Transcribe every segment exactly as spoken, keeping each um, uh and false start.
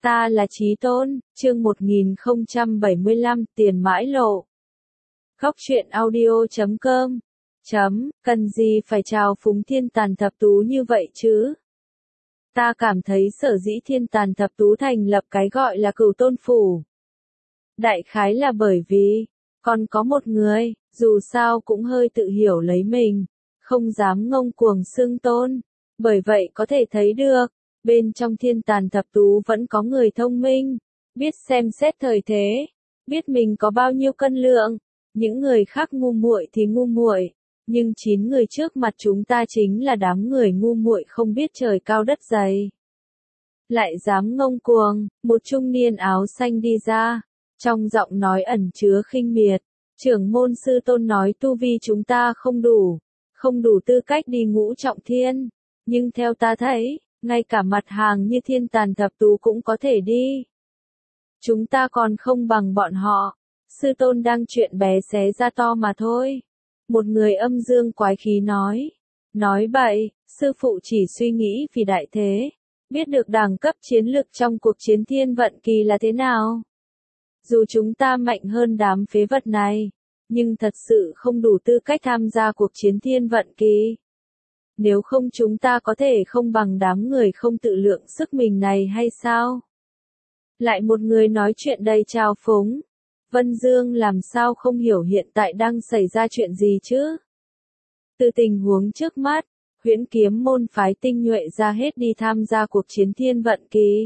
Ta là Chí Tôn, chương một nghìn không trăm bảy mươi lăm, tiền mãi lộ. Góc truyện audio chấm com. Chấm, cần gì phải chào phúng thiên tàn thập tú như vậy chứ? Ta cảm thấy sở dĩ thiên tàn thập tú thành lập cái gọi là Cửu Tôn Phủ. Đại khái là bởi vì, còn có một người, dù sao cũng hơi tự hiểu lấy mình, không dám ngông cuồng xưng tôn. Bởi vậy có thể thấy được, bên trong thiên tàn thập tú vẫn có người thông minh, biết xem xét thời thế, biết mình có bao nhiêu cân lượng. Những người khác ngu muội thì ngu muội, nhưng chín người trước mặt chúng ta chính là đám người ngu muội không biết trời cao đất dày. Lại dám ngông cuồng, một trung niên áo xanh đi ra, trong giọng nói ẩn chứa khinh miệt. Trưởng môn sư tôn nói tu vi chúng ta không đủ, không đủ tư cách đi ngũ trọng thiên, nhưng theo ta thấy, ngay cả mặt hàng như thiên tàn thập tú cũng có thể đi. Chúng ta còn không bằng bọn họ, sư tôn đang chuyện bé xé ra to mà thôi. Một người âm dương quái khí nói, nói bậy, sư phụ chỉ suy nghĩ vì đại thế, biết được đẳng cấp chiến lực trong cuộc chiến thiên vận kỳ là thế nào. Dù chúng ta mạnh hơn đám phế vật này, nhưng thật sự không đủ tư cách tham gia cuộc chiến thiên vận kỳ. Nếu không chúng ta có thể không bằng đám người không tự lượng sức mình này hay sao? Lại một người nói chuyện đầy trào phúng. Vân Dương làm sao không hiểu hiện tại đang xảy ra chuyện gì chứ? Từ tình huống trước mắt, Huyễn Kiếm môn phái tinh nhuệ ra hết đi tham gia cuộc chiến thiên vận kỳ.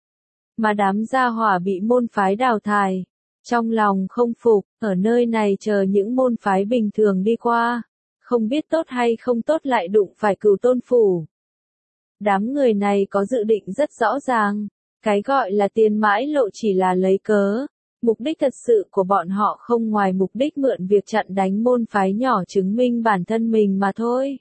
Mà đám gia hỏa bị môn phái đào thải, trong lòng không phục, ở nơi này chờ những môn phái bình thường đi qua. Không biết tốt hay không tốt lại đụng phải Cửu Tôn Phủ. Đám người này có dự định rất rõ ràng, cái gọi là tiền mãi lộ chỉ là lấy cớ, mục đích thật sự của bọn họ không ngoài mục đích mượn việc chặn đánh môn phái nhỏ chứng minh bản thân mình mà thôi.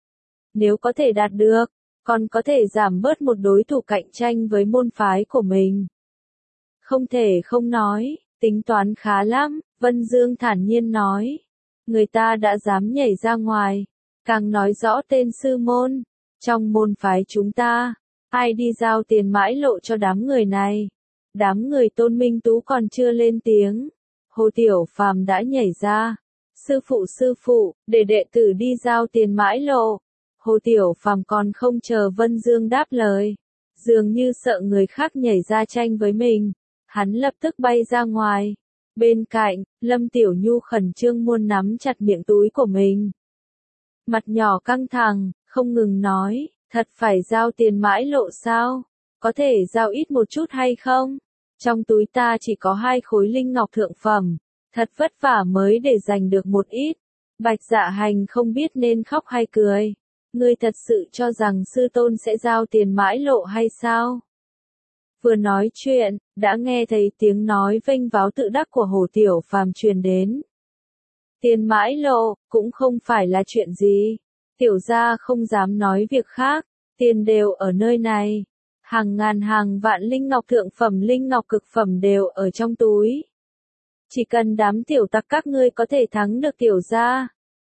Nếu có thể đạt được, còn có thể giảm bớt một đối thủ cạnh tranh với môn phái của mình. Không thể không nói, tính toán khá lắm, Vân Dương thản nhiên nói. Người ta đã dám nhảy ra ngoài, càng nói rõ tên sư môn. Trong môn phái chúng ta, ai đi giao tiền mãi lộ cho đám người này? Đám người Tôn Minh Tú còn chưa lên tiếng. Hồ Tiểu Phàm đã nhảy ra. Sư phụ sư phụ, để đệ tử đi giao tiền mãi lộ. Hồ Tiểu Phàm còn không chờ Vân Dương đáp lời. Dường như sợ người khác nhảy ra tranh với mình. Hắn lập tức bay ra ngoài. Bên cạnh, Lâm Tiểu Nhu khẩn trương muốn nắm chặt miệng túi của mình. Mặt nhỏ căng thẳng, không ngừng nói, thật phải giao tiền mãi lộ sao? Có thể giao ít một chút hay không? Trong túi ta chỉ có hai khối linh ngọc thượng phẩm, thật vất vả mới để giành được một ít. Bạch Dạ Hành không biết nên khóc hay cười. Ngươi thật sự cho rằng sư tôn sẽ giao tiền mãi lộ hay sao? Vừa nói chuyện, đã nghe thấy tiếng nói vênh váo tự đắc của Hồ Tiểu Phàm truyền đến. Tiền mãi lộ, cũng không phải là chuyện gì. Tiểu gia không dám nói việc khác, tiền đều ở nơi này. Hàng ngàn hàng vạn linh ngọc thượng phẩm linh ngọc cực phẩm đều ở trong túi. Chỉ cần đám tiểu tặc các ngươi có thể thắng được tiểu gia.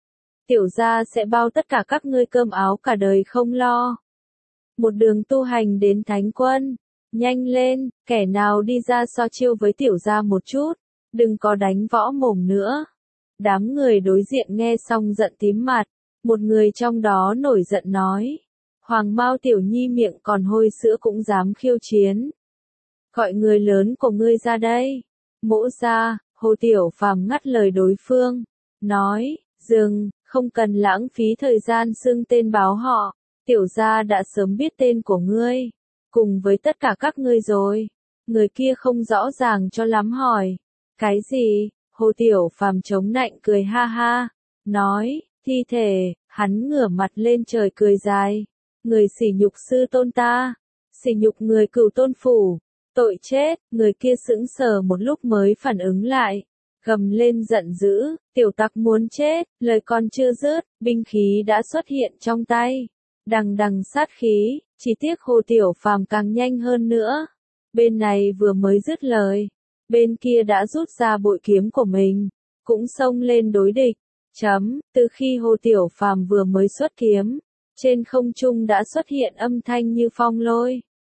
Tiểu gia sẽ bao tất cả các ngươi cơm áo cả đời không lo. Một đường tu hành đến thánh quân. Nhanh lên, kẻ nào đi ra so chiêu với tiểu gia một chút, đừng có đánh võ mồm nữa. Đám người đối diện nghe xong giận tím mặt, một người trong đó nổi giận nói. Hoàng Mao Tiểu Nhi miệng còn hôi sữa cũng dám khiêu chiến. Gọi người lớn của ngươi ra đây. Mỗ ra, Hồ Tiểu Phàm ngắt lời đối phương, nói, dừng, không cần lãng phí thời gian xưng tên báo họ, tiểu gia đã sớm biết tên của ngươi. Cùng với tất cả các ngươi rồi. Người kia không rõ ràng cho lắm hỏi. Cái gì? Hồ Tiểu Phàm chống nạnh cười ha ha. Nói, thi thể, hắn ngửa mặt lên trời cười dài. Người sỉ nhục sư tôn ta. Sỉ nhục người Cửu Tôn Phủ. Tội chết, người kia sững sờ một lúc mới phản ứng lại. Gầm lên giận dữ, tiểu tặc muốn chết, lời còn chưa dứt, binh khí đã xuất hiện trong tay. Đằng đằng sát khí, chỉ tiếc Hồ Tiểu Phàm càng nhanh hơn nữa. Bên này vừa mới dứt lời, bên kia đã rút ra bội kiếm của mình, cũng xông lên đối địch. Chấm, từ khi Hồ Tiểu Phàm vừa mới xuất kiếm, trên không trung đã xuất hiện âm thanh như phong lôi.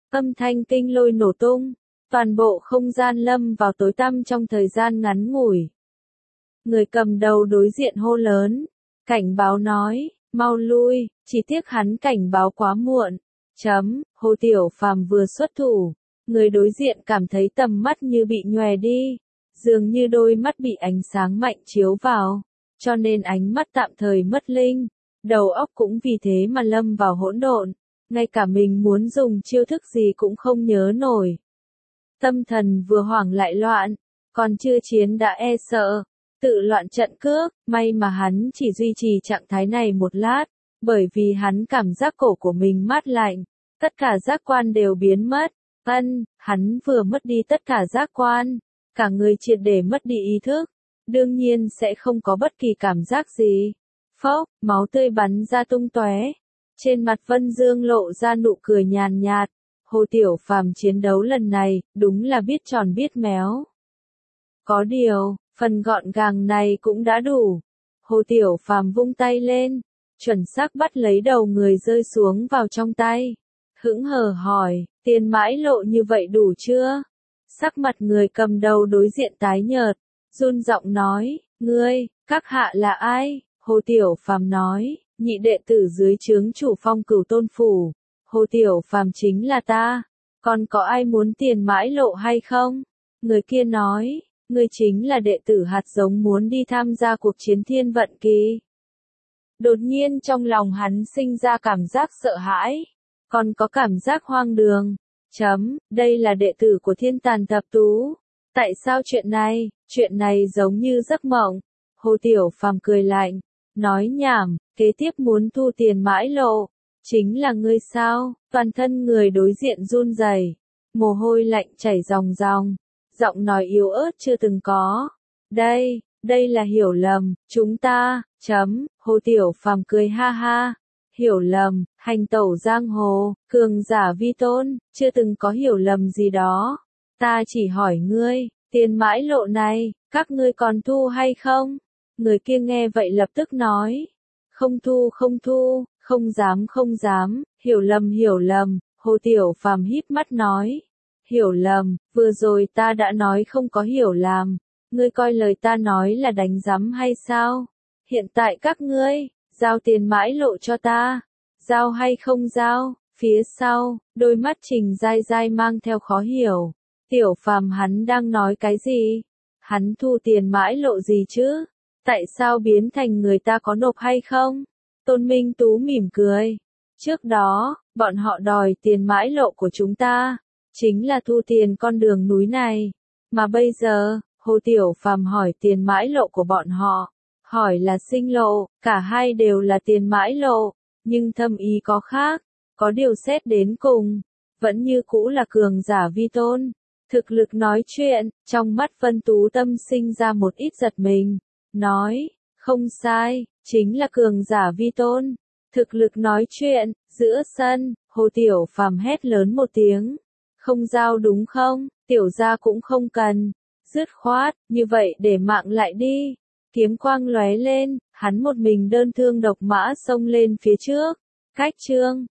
Âm thanh kinh lôi nổ tung, toàn bộ không gian lâm vào tối tăm trong thời gian ngắn ngủi. Người cầm đầu đối diện hô lớn, cảnh báo nói, mau lui, chỉ tiếc hắn cảnh báo quá muộn. Chấm, Hồ Tiểu Phàm vừa xuất thủ, người đối diện cảm thấy tầm mắt như bị nhòe đi, dường như đôi mắt bị ánh sáng mạnh chiếu vào, cho nên ánh mắt tạm thời mất linh, đầu óc cũng vì thế mà lâm vào hỗn độn, ngay cả mình muốn dùng chiêu thức gì cũng không nhớ nổi. Tâm thần vừa hoảng lại loạn, còn chưa chiến đã e sợ, tự loạn trận cước, may mà hắn chỉ duy trì trạng thái này một lát, bởi vì hắn cảm giác cổ của mình mát lạnh, tất cả giác quan đều biến mất. Ân, hắn vừa mất đi tất cả giác quan, cả người triệt để mất đi ý thức, đương nhiên sẽ không có bất kỳ cảm giác gì. Phốc, máu tươi bắn ra tung tóe. Trên mặt Vân Dương lộ ra nụ cười nhàn nhạt, Hồ Tiểu Phàm chiến đấu lần này, đúng là biết tròn biết méo. Có điều, phần gọn gàng này cũng đã đủ. Hồ Tiểu Phàm vung tay lên, chuẩn xác bắt lấy đầu người rơi xuống vào trong tay. Hững hờ hỏi, tiền mãi lộ như vậy đủ chưa? Sắc mặt người cầm đầu đối diện tái nhợt, run giọng nói, ngươi, các hạ là ai? Hồ Tiểu Phàm nói, nhị đệ tử dưới trướng chủ Phong Cửu Tôn phủ. Hồ Tiểu Phàm chính là ta, còn có ai muốn tiền mãi lộ hay không? Người kia nói, ngươi chính là đệ tử hạt giống muốn đi tham gia cuộc chiến thiên vận kỳ. Đột nhiên trong lòng hắn sinh ra cảm giác sợ hãi, còn có cảm giác hoang đường. Chấm, đây là đệ tử của Thiên Tàn Thập Tú. Tại sao chuyện này, chuyện này giống như giấc mộng? Hồ Tiểu Phàm cười lạnh, nói nhảm, kế tiếp muốn thu tiền mãi lộ. Chính là ngươi sao? Toàn thân người đối diện run rẩy, mồ hôi lạnh chảy ròng ròng, giọng nói yếu ớt chưa từng có. Đây, đây là hiểu lầm, chúng ta, chấm, Hồ Tiểu Phàm cười ha ha. Hiểu lầm, hành tẩu giang hồ, cường giả vi tôn, chưa từng có hiểu lầm gì đó. Ta chỉ hỏi ngươi, tiền mãi lộ này, các ngươi còn thu hay không? Người kia nghe vậy lập tức nói, không thu không thu, không dám không dám, hiểu lầm hiểu lầm. Hồ Tiểu Phàm híp mắt nói, hiểu lầm, vừa rồi ta đã nói không có hiểu lầm, ngươi coi lời ta nói là đánh giấm hay sao? Hiện tại các ngươi, giao tiền mãi lộ cho ta, giao hay không giao? Phía sau, đôi mắt Trình Giai Giai mang theo khó hiểu, Tiểu Phàm hắn đang nói cái gì? Hắn thu tiền mãi lộ gì chứ? Tại sao biến thành người ta có nộp hay không? Tôn Minh Tú mỉm cười, trước đó, bọn họ đòi tiền mãi lộ của chúng ta, chính là thu tiền con đường núi này, mà bây giờ, Hồ Tiểu Phàm hỏi tiền mãi lộ của bọn họ, hỏi là sinh lộ, cả hai đều là tiền mãi lộ, nhưng thâm ý có khác, có điều xét đến cùng, vẫn như cũ là cường giả vi tôn. Thực lực nói chuyện, trong mắt Vân Tú Tâm sinh ra một ít giật mình, nói, không sai, chính là cường giả vi tôn. Thực lực nói chuyện, giữa sân, Hồ Tiểu Phàm hét lớn một tiếng, không giao đúng không, tiểu gia cũng không cần, dứt khoát, như vậy để mạng lại đi. Kiếm quang lóe lên, hắn một mình đơn thương độc mã xông lên phía trước. Cách chương